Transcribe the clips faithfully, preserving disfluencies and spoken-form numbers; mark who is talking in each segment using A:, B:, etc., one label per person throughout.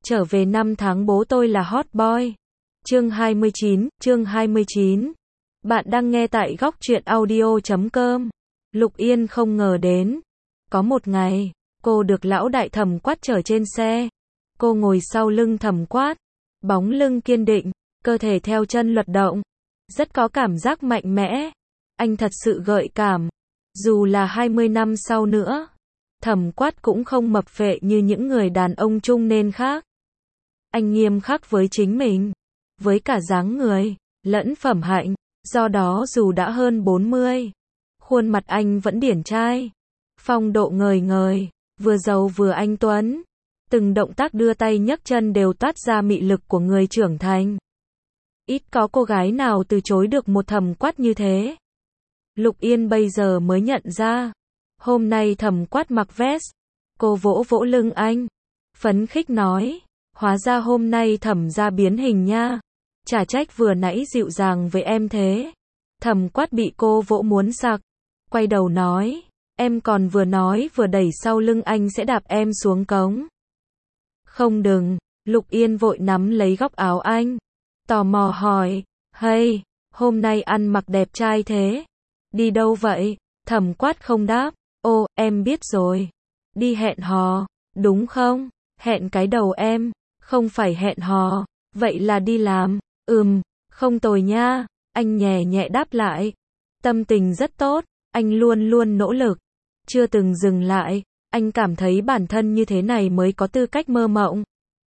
A: Trở về năm tháng bố tôi là hot boy. Chương hai mươi chín, chương hai mươi chín. Bạn đang nghe tại góc truyện audio chấm com. Lục Yên không ngờ đến. Có một ngày, cô được lão đại Thẩm Quát chở trên xe. Cô ngồi sau lưng Thẩm Quát. Bóng lưng kiên định, cơ thể theo chân luật động. Rất có cảm giác mạnh mẽ. Anh thật sự gợi cảm. Dù là hai mươi năm sau nữa, Thẩm Quát cũng không mập phệ như những người đàn ông trung niên khác. Anh nghiêm khắc với chính mình, với cả dáng người, lẫn phẩm hạnh, do đó dù đã hơn bốn mươi, khuôn mặt anh vẫn điển trai, phong độ ngời ngời, vừa giàu vừa anh tuấn, từng động tác đưa tay nhấc chân đều toát ra mị lực của người trưởng thành. Ít có cô gái nào từ chối được một Thẩm Quát như thế. Lục Yên bây giờ mới nhận ra, hôm nay Thẩm Quát mặc vest, cô vỗ vỗ lưng anh, phấn khích nói, hóa ra hôm nay Thẩm gia biến hình nha, chả trách vừa nãy dịu dàng với em thế. Thẩm Quát bị cô vỗ muốn sặc, quay đầu nói, em còn vừa nói vừa đẩy sau lưng anh sẽ đạp em xuống cống. Không đừng, Lục Yên vội nắm lấy góc áo anh, tò mò hỏi, hey, hôm nay ăn mặc đẹp trai thế, đi đâu vậy? Thẩm Quát không đáp, ô, em biết rồi, đi hẹn hò, đúng không? Hẹn cái đầu em, không phải hẹn hò, vậy là đi làm, ừm, không tồi nha, anh nhẹ nhẹ đáp lại, tâm tình rất tốt, anh luôn luôn nỗ lực, chưa từng dừng lại, anh cảm thấy bản thân như thế này mới có tư cách mơ mộng.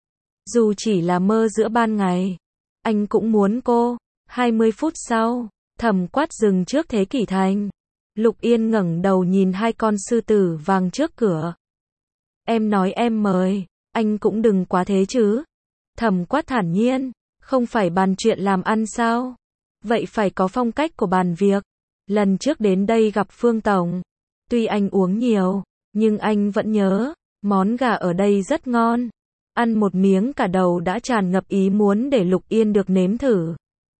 A: Dù chỉ là mơ giữa ban ngày, anh cũng muốn cô. hai mươi phút sau, Thẩm Quát dừng trước Thế Kỷ Thành. Lục Yên ngẩng đầu nhìn hai con sư tử vàng trước cửa. Em nói em mời, anh cũng đừng quá thế chứ. Thẩm Quát thản nhiên, không phải bàn chuyện làm ăn sao? Vậy phải có phong cách của bàn việc. Lần trước đến đây gặp Phương Tổng, tuy anh uống nhiều, nhưng anh vẫn nhớ, món gà ở đây rất ngon. Ăn một miếng cả đầu đã tràn ngập ý muốn để Lục Yên được nếm thử.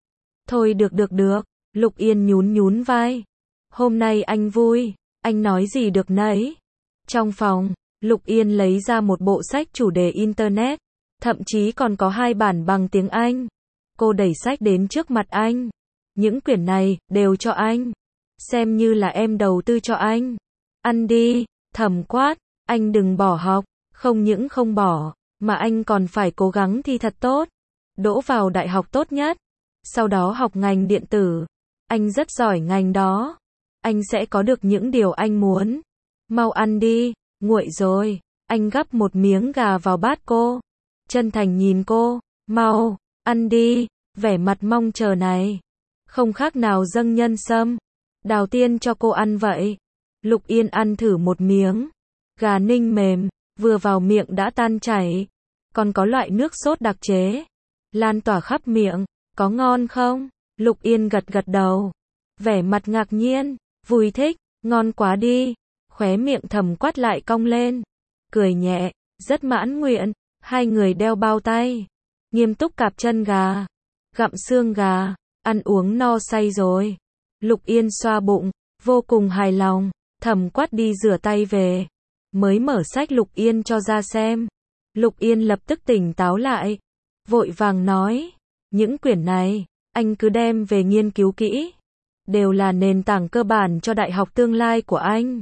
A: Thôi được được được, Lục Yên nhún nhún vai. Hôm nay anh vui, anh nói gì được nấy. Trong phòng, Lục Yên lấy ra một bộ sách chủ đề Internet, thậm chí còn có hai bản bằng tiếng Anh. Cô đẩy sách đến trước mặt anh. Những quyển này, đều cho anh. Xem như là em đầu tư cho anh. Ăn đi, Thẩm Quát, anh đừng bỏ học, không những không bỏ, mà anh còn phải cố gắng thi thật tốt. Đỗ vào đại học tốt nhất. Sau đó học ngành điện tử. Anh rất giỏi ngành đó. Anh sẽ có được những điều anh muốn. Mau ăn đi, nguội rồi. Anh gắp một miếng gà vào bát cô. Chân thành nhìn cô, mau, ăn đi, vẻ mặt mong chờ này. Không khác nào dâng nhân sâm. Đào tiên cho cô ăn vậy. Lục Yên ăn thử một miếng. Gà ninh mềm, vừa vào miệng đã tan chảy. Còn có loại nước sốt đặc chế, lan tỏa khắp miệng, có ngon không? Lục Yên gật gật đầu. Vẻ mặt ngạc nhiên, vui thích, ngon quá đi. Khóe miệng Thẩm Quát lại cong lên. Cười nhẹ, rất mãn nguyện. Hai người đeo bao tay, nghiêm túc cạp chân gà, gặm xương gà, ăn uống no say rồi. Lục Yên xoa bụng, vô cùng hài lòng. Thẩm Quát đi rửa tay về, mới mở sách Lục Yên cho ra xem. Lục Yên lập tức tỉnh táo lại, vội vàng nói, những quyển này, anh cứ đem về nghiên cứu kỹ, đều là nền tảng cơ bản cho đại học tương lai của anh.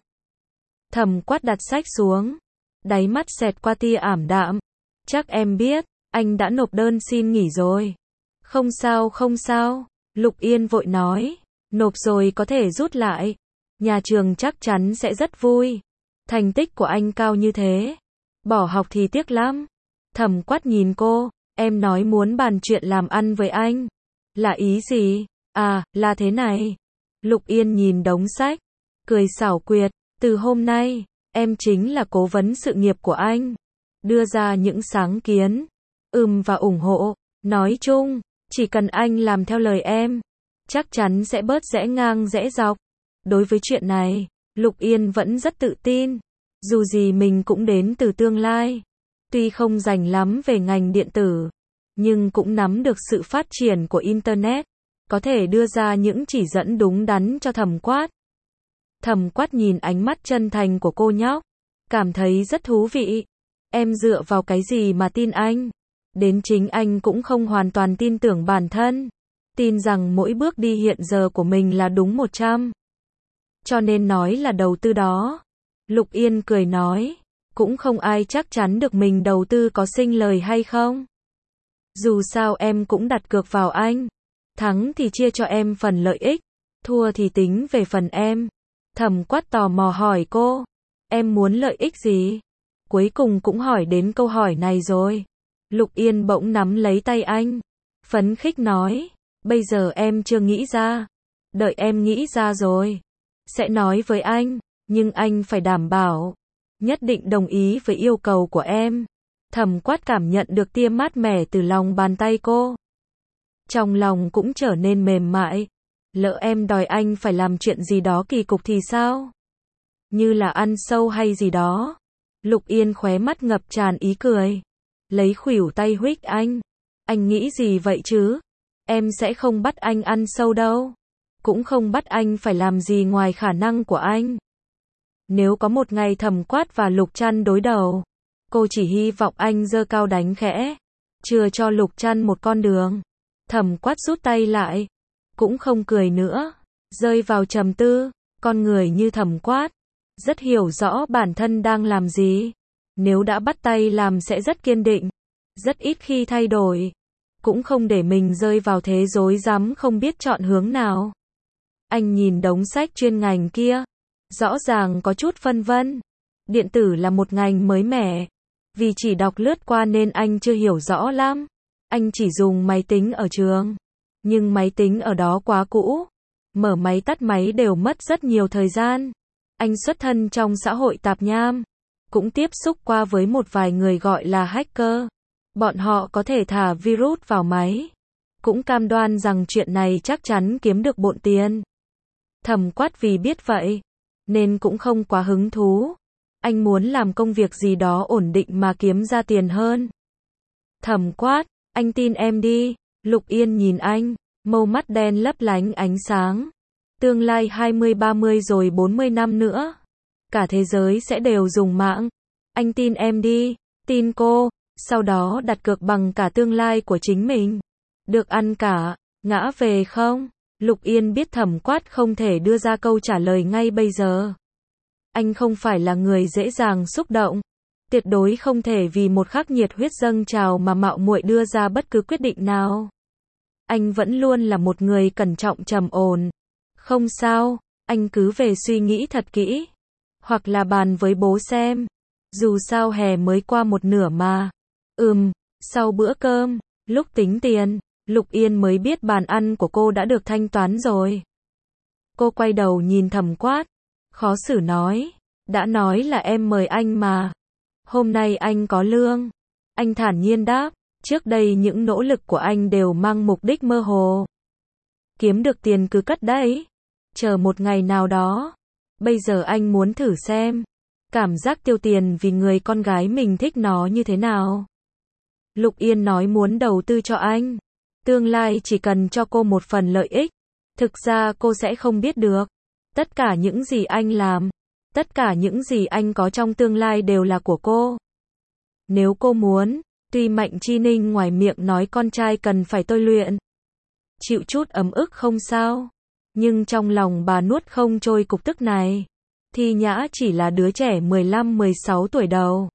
A: Thẩm Quát đặt sách xuống, đáy mắt xẹt qua tia ảm đạm. Chắc em biết, anh đã nộp đơn xin nghỉ rồi. Không sao không sao, Lục Yên vội nói, nộp rồi có thể rút lại. Nhà trường chắc chắn sẽ rất vui. Thành tích của anh cao như thế, bỏ học thì tiếc lắm. Thẩm Quát nhìn cô, em nói muốn bàn chuyện làm ăn với anh. Là ý gì? À, là thế này. Lục Yên nhìn đống sách, cười xảo quyệt, từ hôm nay, em chính là cố vấn sự nghiệp của anh. Đưa ra những sáng kiến, ừm và ủng hộ. Nói chung, chỉ cần anh làm theo lời em, chắc chắn sẽ bớt rẽ ngang rẽ dọc. Đối với chuyện này, Lục Yên vẫn rất tự tin. Dù gì mình cũng đến từ tương lai. Tuy không rành lắm về ngành điện tử, nhưng cũng nắm được sự phát triển của Internet. Có thể đưa ra những chỉ dẫn đúng đắn cho Thẩm Quát. Thẩm Quát nhìn ánh mắt chân thành của cô nhóc, cảm thấy rất thú vị. Em dựa vào cái gì mà tin anh? Đến chính anh cũng không hoàn toàn tin tưởng bản thân. Tin rằng mỗi bước đi hiện giờ của mình là đúng một trăm. Cho nên nói là đầu tư đó. Lục Yên cười nói. Cũng không ai chắc chắn được mình đầu tư có sinh lời hay không. Dù sao em cũng đặt cược vào anh. Thắng thì chia cho em phần lợi ích. Thua thì tính về phần em. Thẩm Quát tò mò hỏi cô. Em muốn lợi ích gì? Cuối cùng cũng hỏi đến câu hỏi này rồi. Lục Yên bỗng nắm lấy tay anh. Phấn khích nói. Bây giờ em chưa nghĩ ra. Đợi em nghĩ ra rồi. Sẽ nói với anh. Nhưng anh phải đảm bảo. Nhất định đồng ý với yêu cầu của em. Thẩm Quát cảm nhận được tia mát mẻ từ lòng bàn tay cô. Trong lòng cũng trở nên mềm mại. Lỡ em đòi anh phải làm chuyện gì đó kỳ cục thì sao? Như là ăn sâu hay gì đó. Lục Yên khóe mắt ngập tràn ý cười. Lấy khuỷu tay huých anh. Anh nghĩ gì vậy chứ? Em sẽ không bắt anh ăn sâu đâu. Cũng không bắt anh phải làm gì ngoài khả năng của anh. Nếu có một ngày Thẩm Quát và Lục Trăn đối đầu, cô chỉ hy vọng anh giơ cao đánh khẽ, chừa cho Lục Trăn một con đường. Thẩm Quát rút tay lại, cũng không cười nữa, rơi vào trầm tư. Con người như Thẩm Quát, rất hiểu rõ bản thân đang làm gì. Nếu đã bắt tay làm sẽ rất kiên định, rất ít khi thay đổi, cũng không để mình rơi vào thế rối rắm không biết chọn hướng nào. Anh nhìn đống sách chuyên ngành kia, rõ ràng có chút phân vân. Điện tử là một ngành mới mẻ, vì chỉ đọc lướt qua nên anh chưa hiểu rõ lắm. Anh chỉ dùng máy tính ở trường, nhưng máy tính ở đó quá cũ, mở máy tắt máy đều mất rất nhiều thời gian. Anh xuất thân trong xã hội tạp nham, cũng tiếp xúc qua với một vài người gọi là hacker. Bọn họ có thể thả virus vào máy, cũng cam đoan rằng chuyện này chắc chắn kiếm được bộn tiền. Thẩm Quát vì biết vậy, nên cũng không quá hứng thú. Anh muốn làm công việc gì đó ổn định mà kiếm ra tiền hơn. Thẩm Quát, anh tin em đi. Lục Yên nhìn anh, mâu mắt đen lấp lánh ánh sáng. Tương lai hai mươi ba mươi rồi bốn mươi năm nữa, cả thế giới sẽ đều dùng mạng. Anh tin em đi, tin cô, sau đó đặt cược bằng cả tương lai của chính mình. Được ăn cả, ngã về không? Lục Yên biết Thẩm Quát không thể đưa ra câu trả lời ngay bây giờ. Anh không phải là người dễ dàng xúc động. Tuyệt đối không thể vì một khắc nhiệt huyết dâng trào mà mạo muội đưa ra bất cứ quyết định nào. Anh vẫn luôn là một người cẩn trọng trầm ổn. Không sao, anh cứ về suy nghĩ thật kỹ. Hoặc là bàn với bố xem. Dù sao hè mới qua một nửa mà. Ừm, sau bữa cơm, lúc tính tiền, Lục Yên mới biết bàn ăn của cô đã được thanh toán rồi. Cô quay đầu nhìn Thẩm Quát, khó xử nói, đã nói là em mời anh mà. Hôm nay anh có lương. Anh thản nhiên đáp, trước đây những nỗ lực của anh đều mang mục đích mơ hồ. Kiếm được tiền cứ cất đấy, chờ một ngày nào đó. Bây giờ anh muốn thử xem, cảm giác tiêu tiền vì người con gái mình thích nó như thế nào. Lục Yên nói muốn đầu tư cho anh. Tương lai chỉ cần cho cô một phần lợi ích. Thực ra cô sẽ không biết được. Tất cả những gì anh làm, tất cả những gì anh có trong tương lai đều là của cô. Nếu cô muốn, tuy Mạnh Chi Ninh ngoài miệng nói con trai cần phải tôi luyện, chịu chút ấm ức không sao. Nhưng trong lòng bà nuốt không trôi cục tức này. Thi Nhã chỉ là đứa trẻ mười lăm mười sáu tuổi đầu.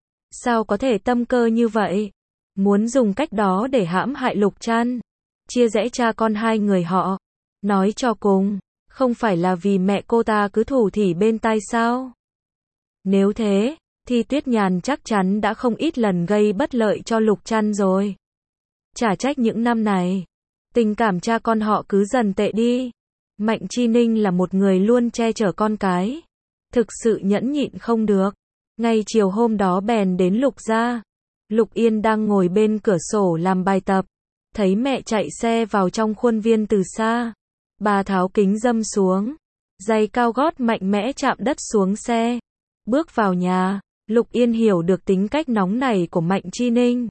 A: Sao có thể tâm cơ như vậy? Muốn dùng cách đó để hãm hại Lục Trăn, chia rẽ cha con hai người họ. Nói cho cùng, không phải là vì mẹ cô ta cứ thủ thỉ bên tai sao? Nếu thế, thì Tuyết Nhàn chắc chắn đã không ít lần gây bất lợi cho Lục Trăn rồi. Chả trách những năm này, tình cảm cha con họ cứ dần tệ đi. Mạnh Chi Ninh là một người luôn che chở con cái, thực sự nhẫn nhịn không được. Ngay chiều hôm đó bèn đến Lục gia. Lục Yên đang ngồi bên cửa sổ làm bài tập, thấy mẹ chạy xe vào trong khuôn viên từ xa. Bà tháo kính râm xuống, giày cao gót mạnh mẽ chạm đất xuống xe, bước vào nhà. Lục Yên hiểu được tính cách nóng nảy của Mạnh Chi Ninh.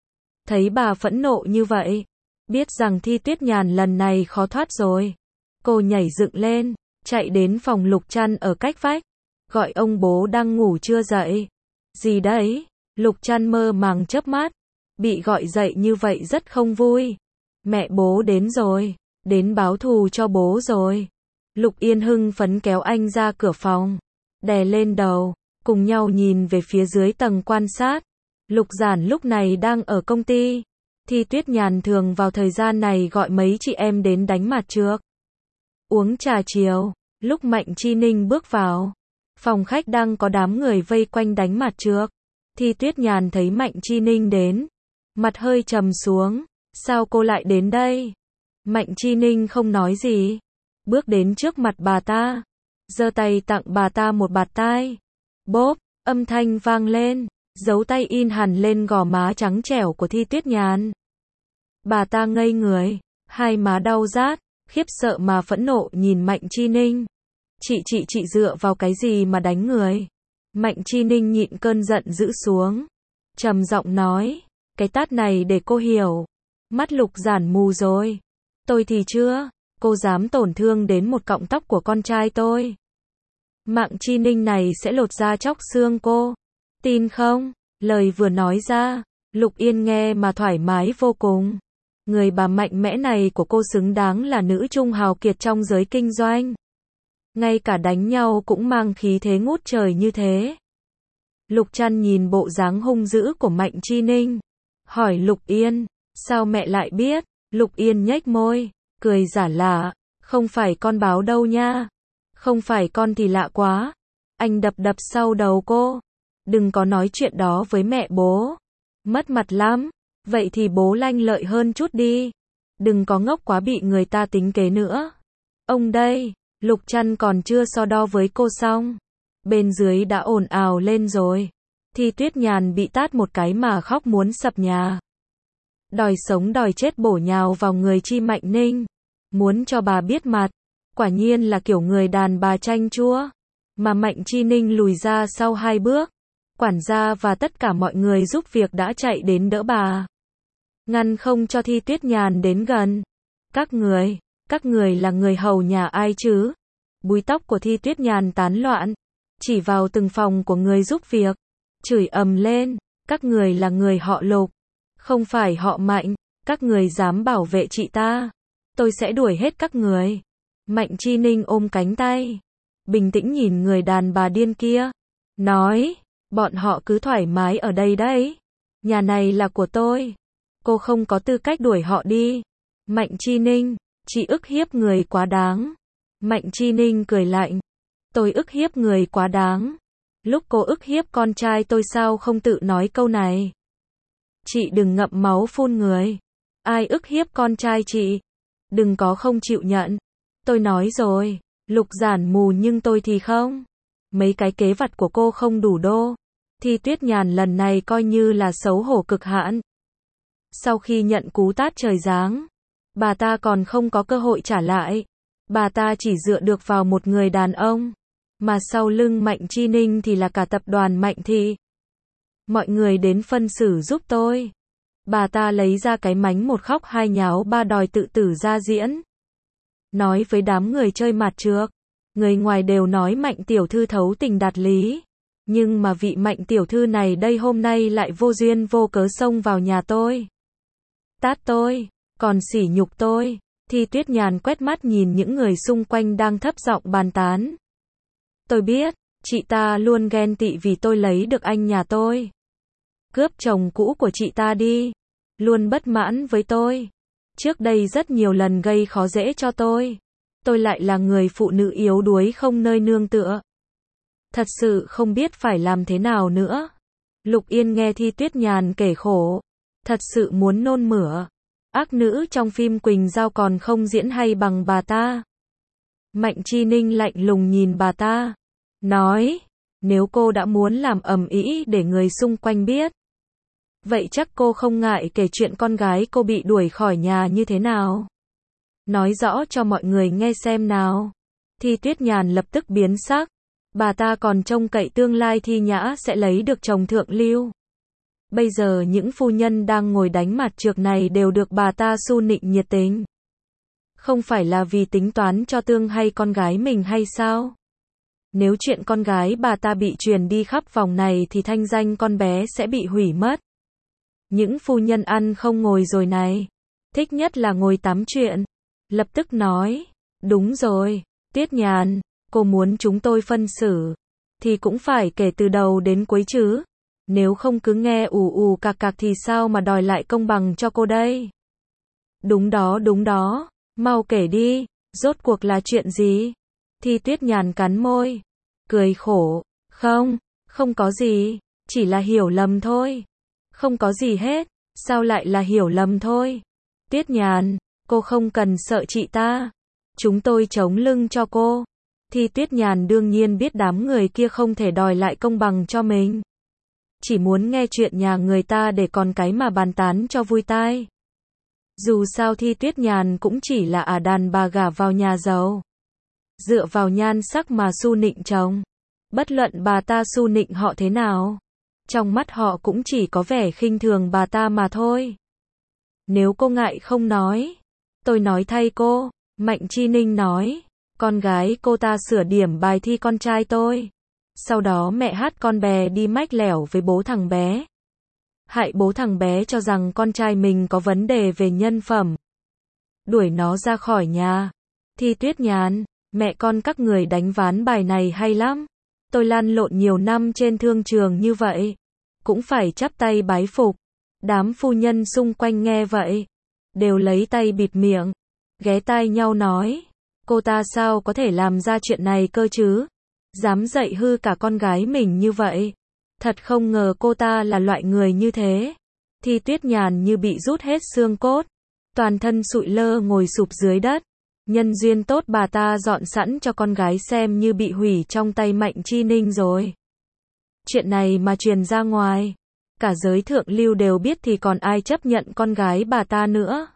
A: Thấy bà phẫn nộ như vậy, biết rằng Thi Tuyết Nhàn lần này khó thoát rồi. Cô nhảy dựng lên, chạy đến phòng Lục Trăn ở cách vách, gọi ông bố đang ngủ chưa dậy. Gì đấy? Lục Trăn mơ màng chớp mắt, bị gọi dậy như vậy rất không vui. Mẹ bố đến rồi, đến báo thù cho bố rồi. Lục Yên hưng phấn kéo anh ra cửa phòng, đè lên đầu, cùng nhau nhìn về phía dưới tầng quan sát. Lục Giản lúc này đang ở công ty. Thi Tuyết Nhàn thường vào thời gian này gọi mấy chị em đến đánh mặt trược. Uống trà chiều, lúc Mạnh Chi Ninh bước vào, phòng khách đang có đám người vây quanh đánh mặt trược. Thi Tuyết Nhàn thấy Mạnh Chi Ninh đến, mặt hơi trầm xuống, sao cô lại đến đây? Mạnh Chi Ninh không nói gì, bước đến trước mặt bà ta, giơ tay tặng bà ta một bạt tai. Bốp, âm thanh vang lên, dấu tay in hẳn lên gò má trắng trẻo của Thi Tuyết Nhàn. Bà ta ngây người, hai má đau rát, khiếp sợ mà phẫn nộ nhìn Mạnh Chi Ninh. Chị chị chị dựa vào cái gì mà đánh người? Mạnh Chi Ninh nhịn cơn giận dữ xuống, trầm giọng nói, cái tát này để cô hiểu. Mắt Lục Giản mù rồi. Tôi thì chưa, cô dám tổn thương đến một cọng tóc của con trai tôi. Mạnh Chi Ninh này sẽ lột da chóc xương cô. Tin không? Lời vừa nói ra, Lục Yên nghe mà thoải mái vô cùng. Người bà mạnh mẽ này của cô xứng đáng là nữ trung hào kiệt trong giới kinh doanh. Ngay cả đánh nhau cũng mang khí thế ngút trời như thế. Lục Trăn nhìn bộ dáng hung dữ của Mạnh Chi Ninh, hỏi Lục Yên, sao mẹ lại biết? Lục Yên nhếch môi, cười giả lạ, không phải con báo đâu nha. Không phải con thì lạ quá. Anh đập đập sau đầu cô. Đừng có nói chuyện đó với mẹ bố. Mất mặt lắm. Vậy thì bố lanh lợi hơn chút đi. Đừng có ngốc quá bị người ta tính kế nữa. Ông đây, Lục Trăn còn chưa so đo với cô xong. Bên dưới đã ồn ào lên rồi. Thi Tuyết Nhàn bị tát một cái mà khóc muốn sập nhà. Đòi sống đòi chết bổ nhào vào người Chi Mạnh Ninh. Muốn cho bà biết mặt. Quả nhiên là kiểu người đàn bà chanh chua. Mà Mạnh Chi Ninh lùi ra sau hai bước. Quản gia và tất cả mọi người giúp việc đã chạy đến đỡ bà. Ngăn không cho Thi Tuyết Nhàn đến gần. Các người, các người là người hầu nhà ai chứ? Búi tóc của Thi Tuyết Nhàn tán loạn, chỉ vào từng phòng của người giúp việc, chửi ầm lên, các người là người họ Lục, không phải họ Mạnh, các người dám bảo vệ chị ta, tôi sẽ đuổi hết các người. Mạnh Chi Ninh ôm cánh tay, bình tĩnh nhìn người đàn bà điên kia, nói, bọn họ cứ thoải mái ở đây đấy, nhà này là của tôi, cô không có tư cách đuổi họ đi. Mạnh Chi Ninh, chị ức hiếp người quá đáng. Mạnh Chi Ninh cười lạnh, tôi ức hiếp người quá đáng. Lúc cô ức hiếp con trai tôi sao không tự nói câu này? Chị đừng ngậm máu phun người. Ai ức hiếp con trai chị? Đừng có không chịu nhận. Tôi nói rồi, Lục Giản mù nhưng tôi thì không. Mấy cái kế vặt của cô không đủ đô. Thi Tuyết Nhàn lần này coi như là xấu hổ cực hạn. Sau khi nhận cú tát trời giáng, bà ta còn không có cơ hội trả lại. Bà ta chỉ dựa được vào một người đàn ông. Mà sau lưng Mạnh Chi Ninh thì là cả tập đoàn Mạnh Thị. Mọi người đến phân xử giúp tôi. Bà ta lấy ra cái mánh một khóc hai nháo ba đòi tự tử ra diễn. Nói với đám người chơi mặt trược. Người ngoài đều nói Mạnh tiểu thư thấu tình đạt lý. Nhưng mà vị Mạnh tiểu thư này đây hôm nay lại vô duyên vô cớ xông vào nhà tôi. Tát tôi, còn sỉ nhục tôi. Thi Tuyết Nhàn quét mắt nhìn những người xung quanh đang thấp giọng bàn tán. Tôi biết, chị ta luôn ghen tị vì tôi lấy được anh nhà tôi. Cướp chồng cũ của chị ta đi. Luôn bất mãn với tôi. Trước đây rất nhiều lần gây khó dễ cho tôi. Tôi lại là người phụ nữ yếu đuối không nơi nương tựa. Thật sự không biết phải làm thế nào nữa. Lục Yên nghe Thi Tuyết Nhàn kể khổ. Thật sự muốn nôn mửa. Ác nữ trong phim Quỳnh Giao còn không diễn hay bằng bà ta. Mạnh Chi Ninh lạnh lùng nhìn bà ta. Nói, nếu cô đã muốn làm ầm ĩ để người xung quanh biết. Vậy chắc cô không ngại kể chuyện con gái cô bị đuổi khỏi nhà như thế nào. Nói rõ cho mọi người nghe xem nào. Thi Tuyết Nhàn lập tức biến sắc. Bà ta còn trông cậy tương lai Thi Nhã sẽ lấy được chồng thượng lưu. Bây giờ những phu nhân đang ngồi đánh mặt trược này đều được bà ta su nịnh nhiệt tình. Không phải là vì tính toán cho tương hay con gái mình hay sao? Nếu chuyện con gái bà ta bị truyền đi khắp vòng này thì thanh danh con bé sẽ bị hủy mất. Những phu nhân ăn không ngồi rồi này. Thích nhất là ngồi tám chuyện. Lập tức nói. Đúng rồi, Tiết Nhàn, cô muốn chúng tôi phân xử. Thì cũng phải kể từ đầu đến cuối chứ. Nếu không cứ nghe ù ù cạc cạc thì sao mà đòi lại công bằng cho cô đây? Đúng đó đúng đó, mau kể đi, rốt cuộc là chuyện gì? Thi Tuyết Nhàn cắn môi, cười khổ, không, không có gì, chỉ là hiểu lầm thôi. Không có gì hết, sao lại là hiểu lầm thôi? Tiết Nhàn, cô không cần sợ chị ta. Chúng tôi chống lưng cho cô. Thi Tuyết Nhàn đương nhiên biết đám người kia không thể đòi lại công bằng cho mình. Chỉ muốn nghe chuyện nhà người ta để còn cái mà bàn tán cho vui tai. Dù sao Thi Tuyết Nhàn cũng chỉ là ả đàn bà gả vào nhà giàu. Dựa vào nhan sắc mà su nịnh chồng. Bất luận bà ta su nịnh họ thế nào, trong mắt họ cũng chỉ có vẻ khinh thường bà ta mà thôi. Nếu cô ngại không nói, tôi nói thay cô. Mạnh Chi Ninh nói, con gái cô ta sửa điểm bài thi con trai tôi. Sau đó mẹ hát con bé đi mách lẻo với bố thằng bé. Hại bố thằng bé cho rằng con trai mình có vấn đề về nhân phẩm. Đuổi nó ra khỏi nhà. Thi Tuyết Nhàn, mẹ con các người đánh ván bài này hay lắm. Tôi lăn lộn nhiều năm trên thương trường như vậy. Cũng phải chắp tay bái phục. Đám phu nhân xung quanh nghe vậy. Đều lấy tay bịt miệng. Ghé tai nhau nói. Cô ta sao có thể làm ra chuyện này cơ chứ? Dám dạy hư cả con gái mình như vậy. Thật không ngờ cô ta là loại người như thế. Thi Tuyết Nhàn như bị rút hết xương cốt. Toàn thân sụi lơ ngồi sụp dưới đất. Nhân duyên tốt bà ta dọn sẵn cho con gái xem như bị hủy trong tay Mạnh Chi Ninh rồi. Chuyện này mà truyền ra ngoài, cả giới thượng lưu đều biết thì còn ai chấp nhận con gái bà ta nữa.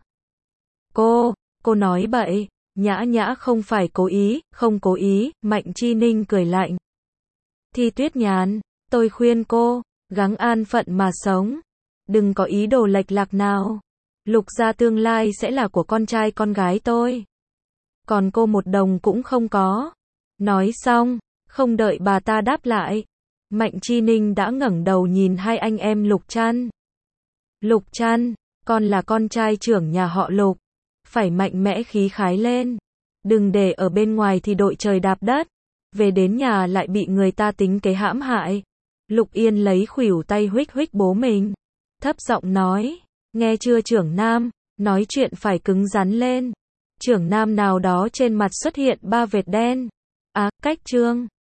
A: Cô, cô nói bậy, Nhã Nhã không phải cố ý, không cố ý, Mạnh Chi Ninh cười lạnh. Thi Tuyết Nhàn, tôi khuyên cô, gắng an phận mà sống. Đừng có ý đồ lệch lạc nào. Lục gia tương lai sẽ là của con trai con gái tôi. Còn cô một đồng cũng không có. Nói xong, không đợi bà ta đáp lại. Mạnh Chi Ninh đã ngẩng đầu nhìn hai anh em Lục Trăn. Lục Trăn, con là con trai trưởng nhà họ Lục. Phải mạnh mẽ khí khái lên. Đừng để ở bên ngoài thì đội trời đạp đất. Về đến nhà lại bị người ta tính kế hãm hại. Lục Yên lấy khuỷu tay huých huých bố mình. Thấp giọng nói, nghe chưa trưởng Nam, nói chuyện phải cứng rắn lên. Trưởng Nam nào đó trên mặt xuất hiện ba vệt đen. Á, cách trương.